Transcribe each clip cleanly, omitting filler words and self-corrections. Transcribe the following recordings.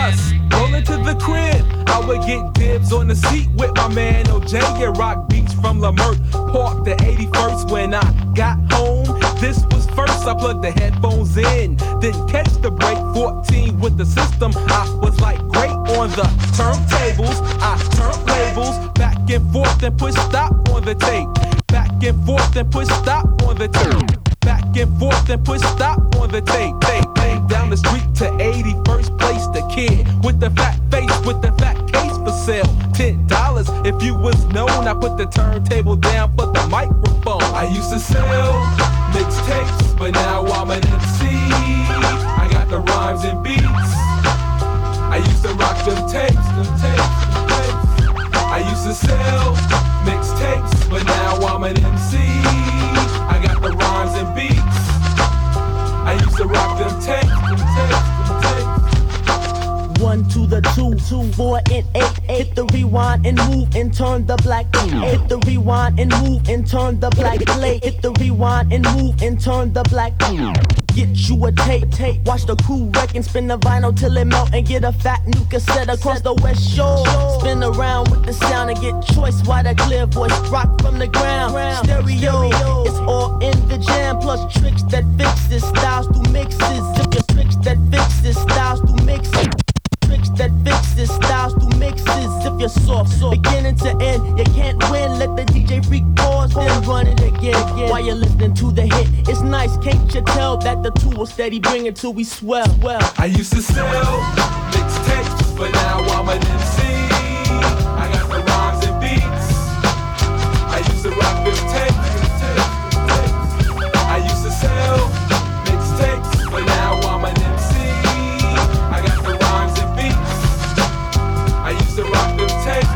us. Rolling to the crib, I would get dibs on the seat with my man OJ and rock beats from Lamert Park to 81st. When I got home, this was first. I plugged the headphones in, didn't catch the break. 14 with the system, I was like great on the turntables. I turned labels back and forth and put stop on the tape. Back and forth and put stop on the tape. Back and forth and put stop on the tape. Down the street to 81st place, the kid with the fat face, with the fat case for sale. $10 if you was known. I put the turntable down for the microphone. I used to sell mixtapes, but now I'm an MC. I got the rhymes and beats. I used to rock them tapes. I used to sell mixtapes, but now I'm an MC. I got the rhymes and beats. I used to rock them tapes. 1 to the 2, 4 and 8. Hit the rewind and move and turn the black. Hit the rewind and move and turn the black play. Hit the rewind and move and turn the black. Get you a tape, watch the crew wreck and spin the vinyl till it melt and get a fat new cassette across the West Shore. Spin around with the sound and get choice while the clear voice rock from the ground. Stereo, it's all in the jam. Plus tricks that fixes styles through mixes. If your tricks that fixes styles through mixes. Tricks that fixes styles through mixes. If you're soft, beginning to end, you can't win. Let the DJ freak pause, then run it again. While you're listening to the hit, it's nice, can't you tell that the two will steady bring it till we swell? I used to sell mixtapes, but now I'm an MC. I got the rhymes and beats. I used to rock them tapes. I used to sell mixtapes, but now I'm an MC. I got the rhymes and beats. I used to rock them tapes.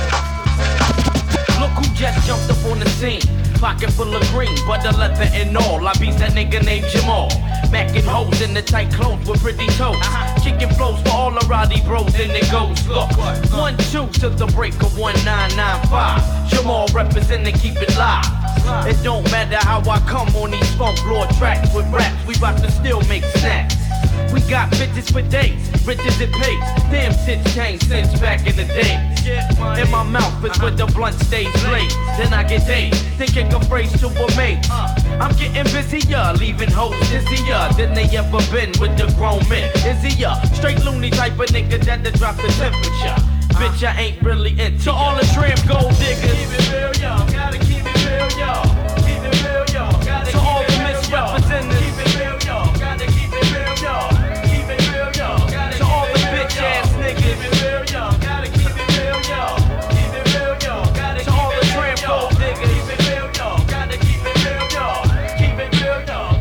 Look who just jumped up on the scene. Pocket full of green, but the leather and all. I beat that nigga named Jamal. Mackin' hoes in the tight clothes with pretty toes. Kicking flows for all the rowdy bros, and it goes. Look, 1-2 to the break of 1995. Jamal representing, keep it live. It don't matter how I come on these funk lord tracks with raps. We bout to still make snacks. We got bitches for days, riches it pays. Damn shit's changed since back in the day. In my mouth is where the blunt stays laid. Then I get dazed, thinking of phrase to a mate. I'm getting busier, leaving hoes dizzier than they ever been with the grown men. Izzier, straight loony type of nigga that'll drop the temperature. Bitch, I ain't really into to all the tramp gold diggers. Keep it real, y'all. Gotta keep it real, y'all. Keep it real, y'all. Gotta to all the misrepresentatives. Keep it real, y'all. Gotta keep it real, y'all. Keep it real, y'all. To all the bitch ass niggas. Keep it real, y'all. Gotta keep it real, y'all. Keep it real, y'all. Gotta to all the tramp gold diggers. Keep it real, y'all. Gotta keep it real, y'all. Keep it real, y'all.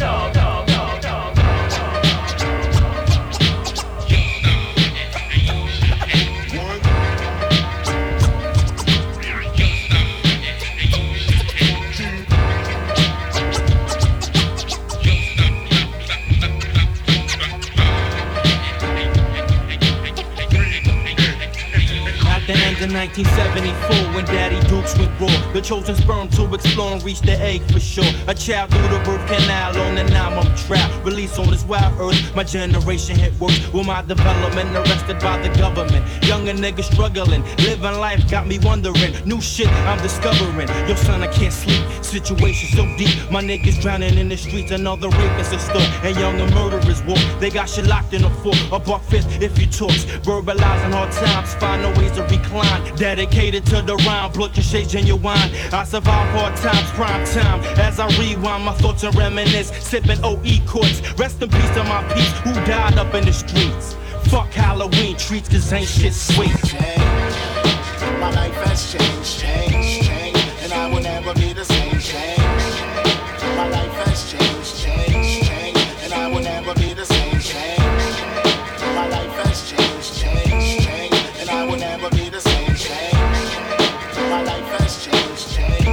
In 1974, when Daddy Dukes went raw, the chosen sperm to explore and reach the egg for sure. A child through the birth canal on an album trap. Released on this wild earth, my generation hit worse. With my development arrested by the government. Younger niggas struggling, living life got me wondering. New shit I'm discovering. Yo son, I can't sleep, situation so deep. My niggas drowning in the streets, another rapist is still. And younger murderers walk, they got shit locked in a fort. A buck fifth if you talks, verbalizing hard times, find no ways to reclaim. Dedicated to the rhyme, blood your shade genuine. I survive hard times, prime time. As I rewind my thoughts and reminisce, sipping OE courts. Rest in peace to my peeps who died up in the streets. Fuck Halloween treats, cause ain't shit sweet. Change. My life has changed, and I will never be the same. Change. My life has changed, and I will never be the same. Change. My life has changed, and I will never be the same. My life has changed.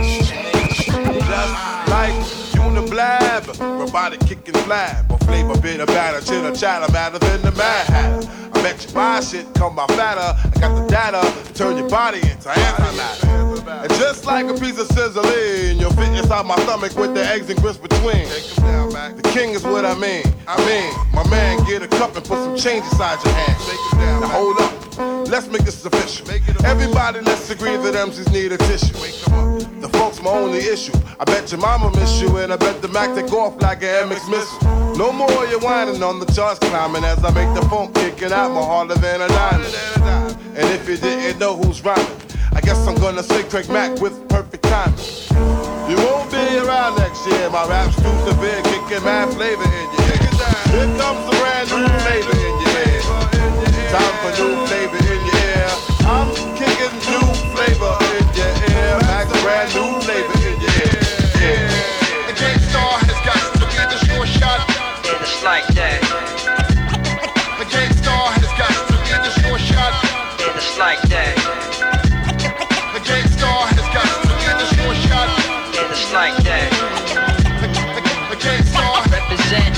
Just like Uniblab, robotic kicking flab, or flavor bitter batter, chitter chatter, matter than the Mad Hatter. I bet you buy shit, come by fatter. I got the data to turn your body into antimatter. And just like a piece of sizzling, you'll fit inside my stomach with the eggs and grits between. The king is what I mean. My man, get a cup and put some change inside your hand. Now hold up, let's make this official. Everybody, let's agree that MCs need a tissue. The folks, my only issue. I bet your mama miss you, and I bet the Mac take off like an MX missile. No more you whining on the charts climbing as I make the phone kicking out more harder than a diamond. And if you didn't know who's rhyming, I guess I'm gonna say Craig Mack with perfect timing. You won't be around next year. My rap's too severe, kicking mad flavor in your ear. Here comes the brand new flavor in your ear. Time for new flavor in your ear. I'm kicking new flavor in your ear. Max brand new flavor in your ear. The Gang Starr has got to be the sure shot. And it's like that. The Gang Starr has got to be the sure shot. And it's like that. The Gang Starr has got to be the sure shot. And it's like that. The Gang Starr represent.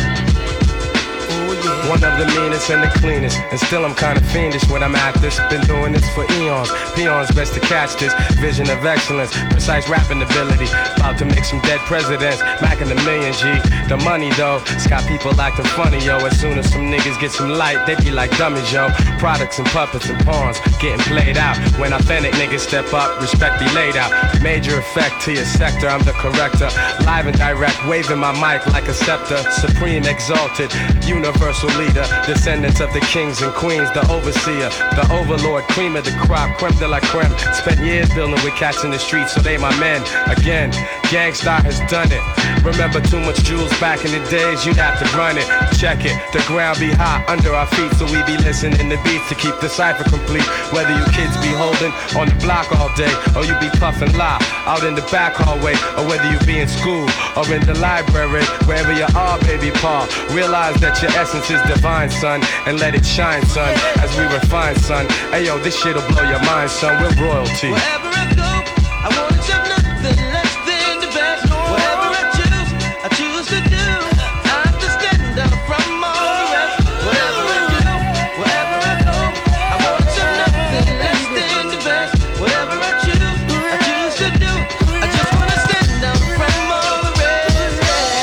One of the meanest and the cleanest, and still I'm kinda fiendish when I'm at this. Been doing this for eons, peons best to catch this. Vision of excellence, precise rapping ability. About to make some dead presidents, macking the million G. The money though, it's got people acting funny, yo. As soon as some niggas get some light, they be like dummies, yo. Products and puppets and pawns getting played out. When authentic niggas step up, respect be laid out. Major effect to your sector, I'm the corrector. Live and direct, waving my mic like a scepter. Supreme exalted, universal leader, descendants of the kings and queens, the overseer, the overlord, cream of the crop, creme de la creme. Spent years building with cats in the streets, so they my men. Again, Gang Starr has done it. Remember too much jewels back in the days, you'd have to run it. Check it, the ground be hot under our feet, so we be listening to beats to keep the cipher complete. Whether you kids be holding on the block all day, or you be puffing loud out in the back hallway, or whether you be in school or in the library, wherever you are, baby Paul, realize that your essence is divine, son, and let it shine, son, as we refine, son. Hey yo, this shit'll blow your mind, son, we're royalty. Wherever I go, I want to have nothing less than the best. Whatever I choose to do. I have to stand out from all the rest. Whatever I do, wherever I go, I want to have nothing less than the best. Whatever I choose to do. I just want to stand out from all the rest.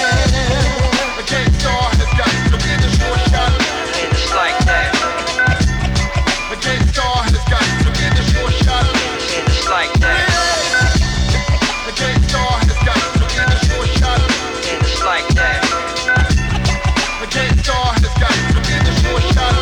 The Gang Starr has got to be the sure shot. And it's like that. The Gang Starr has got to be the sure shot. And it's like that. The Gang Starr has got to be the sure shot. And it's like that. The Gang Starr has got to be the sure shot.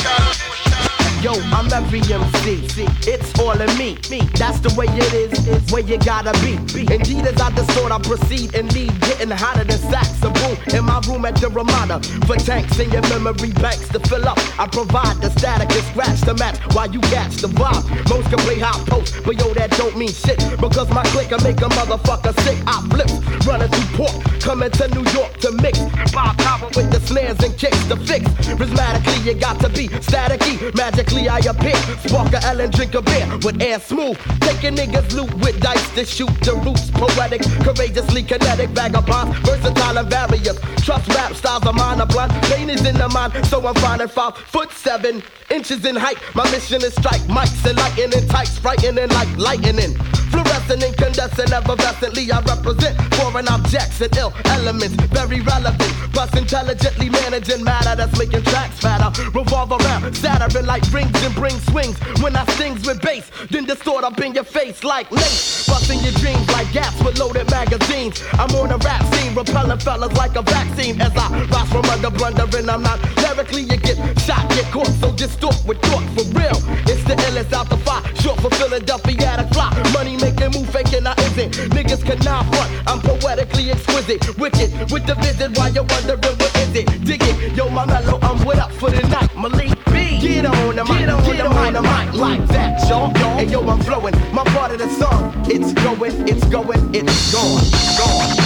Yo, I'm every MC. It's all in me. That's the way it is, where you gotta be. Indeed, as I distort, I proceed and lead, getting hotter than sacks of boom in my room at the Ramada. For tanks in your memory banks to fill up, I provide the static and scratch the match while you catch the vibe. Most can play hot post, but yo, that don't mean shit, because my click can make a motherfucker sick. I flip, running through port, coming to New York to mix. Bob Power with the snares and kicks to fix. Prismatically, you got to be staticky. Magically, I appear. Spark a L and drink a beer with air smooth. Taking niggas loot with dice to shoot the roots. Poetic, courageously kinetic, vagabonds, versatile and various. Trust rap styles of mine are blunt. Lane is in the mind, so I'm finding 5'7" in height. My mission is strike mics and lightning tights, frightening like lightning. Fluorescent, incandescent, effervescently I represent foreign objects and ill elements, very relevant. Plus intelligently managing matter that's making tracks fatter. Revolve around, Saturn like rings and bring swings. When I stings with bass, then distort up in your face like lace. Busting your dreams like gaps with loaded magazines. I'm on a rap scene, repelling fellas like a vaccine. As I rise from under blundering, I'm not lyrically, you get shot, get caught. So distort with thought for real. It's the illest out the fire, short for Philadelphia at a fly. Money making move faking I isn't. Niggas cannot front, I'm poetically exquisite. Wicked with the vision while you're wondering what is it. Dig it, yo my mellow, I'm with up for the night. Malik B, get on the mic, get on the mic like that, y'all. And yo I'm flowing, my part of the song. It's going, it's going, it's gone, gone.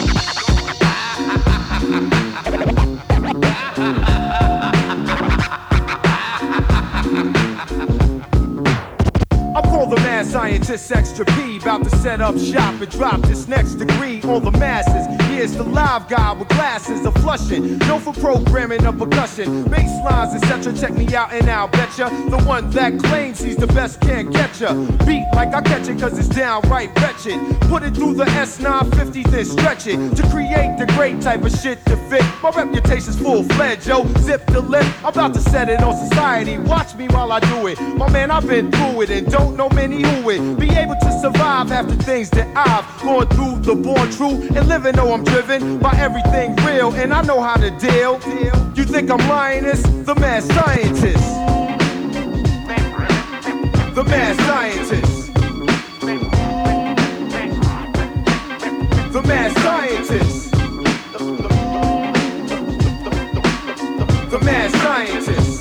I call the mad scientist Extra P, about to set up shop and drop this next degree on the masses. here's the live guy with glasses of flushing. Known for programming of percussion, bass lines, etc. Check me out and I'll betcha. The one that claims he's the best can't catch ya. Beat like I catch it cause it's downright wretched. Put it through the S950, then stretch it to create the great type of shit to fit. My reputation's full-fledged, yo. Zip the lip, I'm about to set it on society. Watch me while I do it. My man, I've been through it and don't know many who it. Be able to survive after things that I've gone through. The born true and living, though I'm driven by everything real, and I know how to deal. You think I'm lying? This the mad scientist. The mad scientist. The mad scientist. The mad scientist.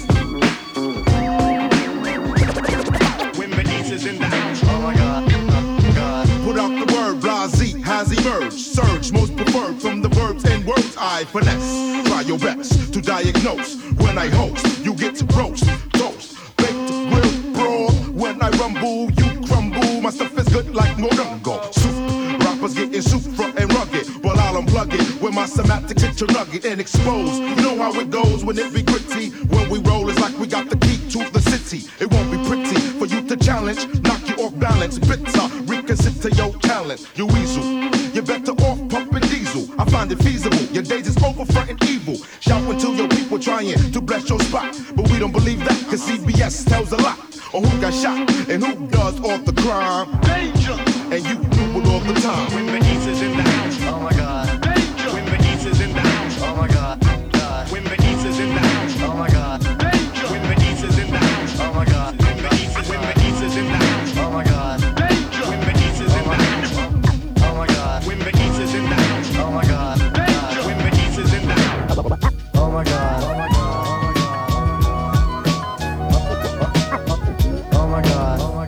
When Bernice is in the house. Oh my God. Put out the word, blase has emerged. Surge, most preferred from the verbs and words I finesse. Try your best to diagnose. When I host, you get to roast. Toast, baked, grilled, broad. When I rumble, you crumble. My stuff is good like Morongo. Soup, rappers getting super and rugged. While I'll unplug it when my semantics hit your nugget and expose. You know how it goes when it be gritty. When we roll, it's like we got the key to the city. It won't be pretty for you to challenge. Knock you off balance, bitter. Reconsider your talent, you weasel. You're better off pumping diesel. I find it feasible. Your days is over fronting evil. Shouting to your people trying to bless your spot. But we don't believe that, cause CBS tells a lot. Or who got shot and who does all the crime. Danger! And you do it all the time. When Bernice is in the house. Oh my God. Danger! When Bernice is in the house. Oh my God. God. When Bernice is in the house. Oh my God. Danger! When Bernice is in the house. Oh my God. When Bernice is in the house. Oh my God. Danger! When Bernice is in the house. Oh my God. When Bernice is in the house. Oh my God. Danger! When Bernice is in the house. Oh my God. Oh my God. Oh my God. Oh my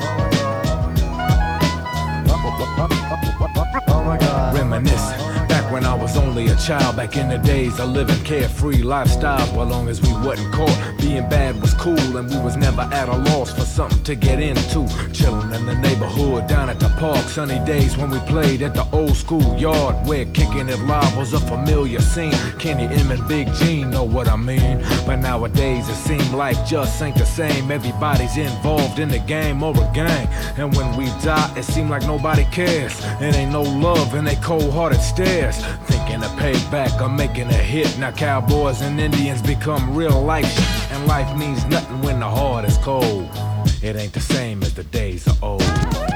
God. Oh my God. Reminiscing back when I was only a child, back in the days of living carefree lifestyle. Well, long as we wasn't caught, being bad was cool, and we was never at a loss for something to get into. Chilling in the neighborhood, down at the park, sunny days when we played at the old school yard, where kicking it live was a familiar scene. Kenny M and Big Gene know what I mean. But nowadays it seems like just ain't the same. Everybody's involved in the game or a gang, and when we die, it seems like nobody cares. It ain't no love in they cold-hearted stares. Thinking of payback or making a hit. Now cowboys and Indians become real life shit, and life means nothing when the heart is cold. It ain't the same as the days of old.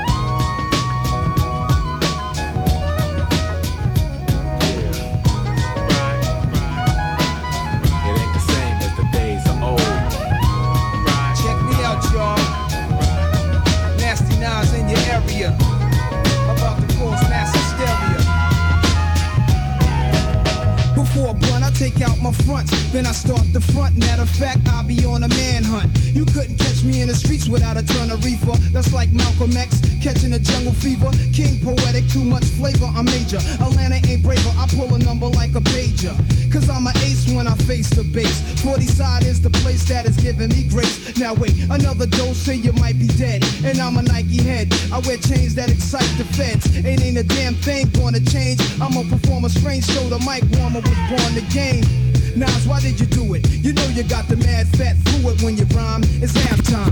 Take out my fronts, then I start the front. Matter of fact, I'll be on a manhunt. You couldn't catch me in the streets without a ton of reefer. That's like Malcolm X catching a jungle fever. King poetic, too much flavor, I'm major. Atlanta ain't braver, I pull a number like a pager. Cause I'm an ace when I face the base. 40 side is the place that is giving me grace. Now wait, another dose and you might be dead. And I'm a Nike head, I wear chains that excite the feds. Ain't a damn thing gonna change. I'ma perform a strange show, the mic warmer was born to game. Nas, why did you do it? You know you got the mad fat fluid when you rhyme. It's halftime.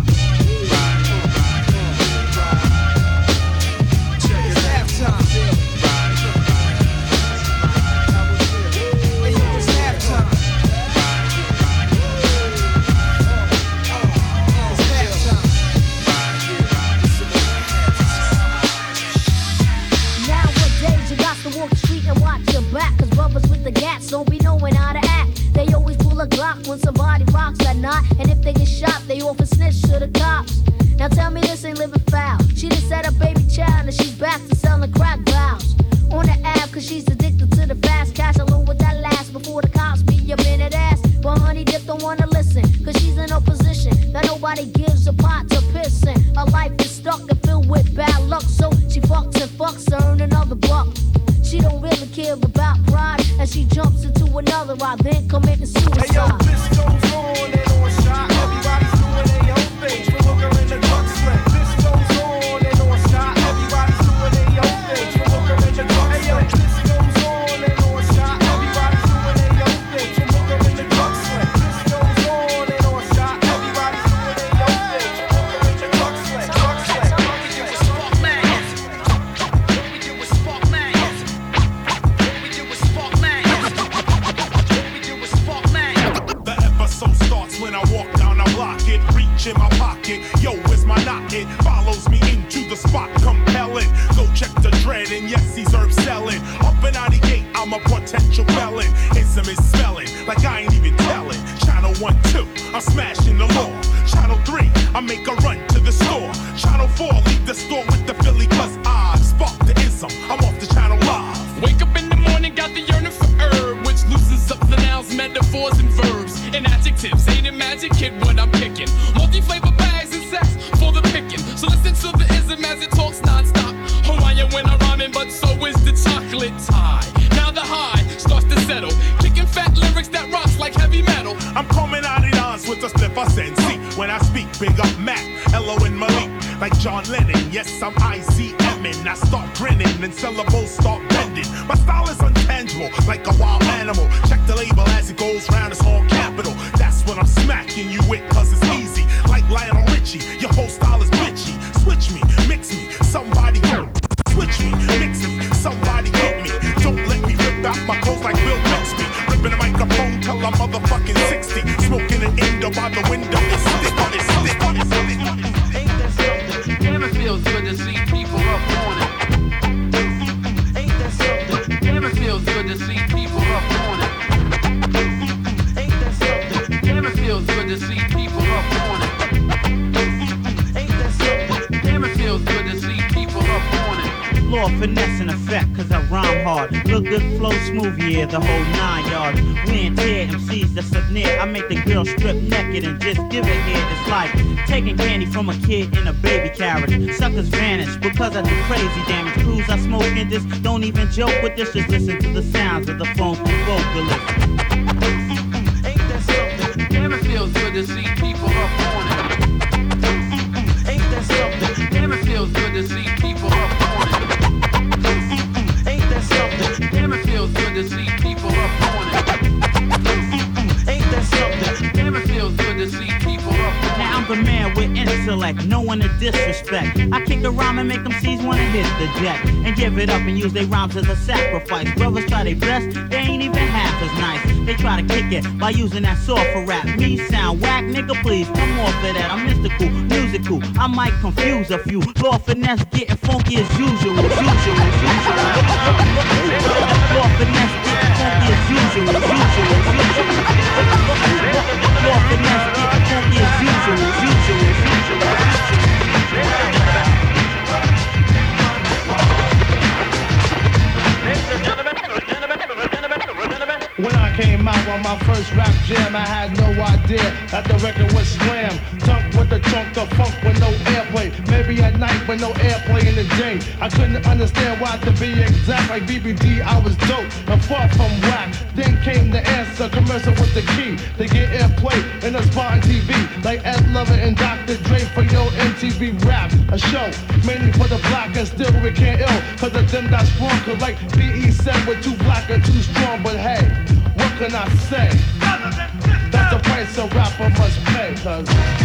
It's halftime. Hey, yo, it's halftime. It's halftime. Nowadays you got to walk the street and watch your back, cause brothers with the gats don't be knowing how to act. They always pull a Glock when somebody rocks that knot, and if they get shot, they often snitch to the cops. Now tell me this ain't living foul. She done set a baby child and she's back to selling crack vows. On the app, cause she's addicted to the fast cash, alone with that last before the cops be a minute ass. But honey dip don't wanna listen, cause she's in a position that nobody gives a pot to piss in. Her life is stuck and filled with bad luck, so she fucks and fucks to earn another buck. She don't really care about pride, as she jumps into another ride, then committing suicide. Hey yo, this goes on and on shot. Everybody's doing their own thing. From hooker in the drug sling. This goes on and on shot. Everybody's doing their own thing. From hooker in the drug sling. Hey yo, this goes on cash in my pocket. Yo, where's my knot? It follows me into the spot, compelling. Go check the dread, and yes, he's herb selling. Up and out the gate, I'm a potential felon. Ism is smelling like I ain't even telling. Channel 1, 2, I'm smashing the law. Channel 3, I make a run to the store. Channel 4, leave the store with the Philly, cause I spark the ism. I'm off the channel live. Wake up in the morning, got the yearning for herb, which loosens up the nouns, metaphors, and verbs. And adjectives, ain't it magic, kid, what I'm picking. Multi-flavor bags and sex for the picking. So listen to the ism as it talks non-stop. Hawaiian when I'm rhyming, but so is the chocolate tie. Now the high starts to settle, kicking fat lyrics that rocks like heavy metal. I'm coming out of dance with a sniff I sense. When I speak, big up Mac, Elo and Malik. Like John Lennon, yes, I'm ICMing. I start grinning and syllables start bending. My style is untangible, like a wild animal. Check the label as it goes round, it's all capital. That's what I'm smacking you with, cause it's easy. Like Lionel Richie, your whole style is bitchy. Switch me, mix me, somebody get me. Switch me, mix me, somebody get me. Don't let me rip out my clothes like Bill Bixby. Ripping the microphone till I'm motherfucking 60. Smoking an Indo by the window, it's stick, it's stick, it's stick. Ain't that something? Damn, it feels good to see people up on it. Ain't that something? Damn, it feels good to see people up on it. Ain't that something? Damn, it feels good to see people up on it. Ain't that something? Damn, it feels good to see people up on it. Law, finesse, and effect, cause I rhyme hard. Look good, flow smooth, yeah, the whole 9 yards. We ain't tear MCs that's up near. I make the girl strip naked and just give it here. It's like taking candy from a kid in a baby carriage. Suckers vanish because I do crazy damage. Crews I smoke in this, don't even joke with this. Just listen to the sounds of the funky vocalist. Ain't that something? Damn, it feels good to see people up on it. Ain't that something? Damn, it feels good to see people up on it. Ain't that something? Damn, it feels good to see people up on it. Ain't that something? Damn, it feels good to see people up on it. Now I'm the man with intellect, no one to disrespect. I kick a rhyme and make them C's wanna hit the deck and give it up and use their rhymes as a sacrifice. Brothers try their best, they ain't even half as nice. They try to kick it by using that sword for rap. Me sound whack, nigga, please come off of that. I'm mystical, musical, I might confuse a few. Law finesse getting funky as usual. Law finesse getting funky as usual. Law finesse getting funky as usual. When I came out on my first rap jam, I had no idea that the record was slam. Dunk with the trunk, the funk with no airplay. Maybe at night with no airplay in the day. I couldn't understand why, to be exact, like BBD, I was dope and far from whack. Then came the answer, commercial with the key to get airplay in a spot on TV. Like Ed Lover and Dr. Dre for your MTV rap. A show mainly for the black and still we can't ill. Cause of them that's wrong, cause like B.E. said, we're too black and too strong. But hey, what can I say? That's the price a rapper must pay, cause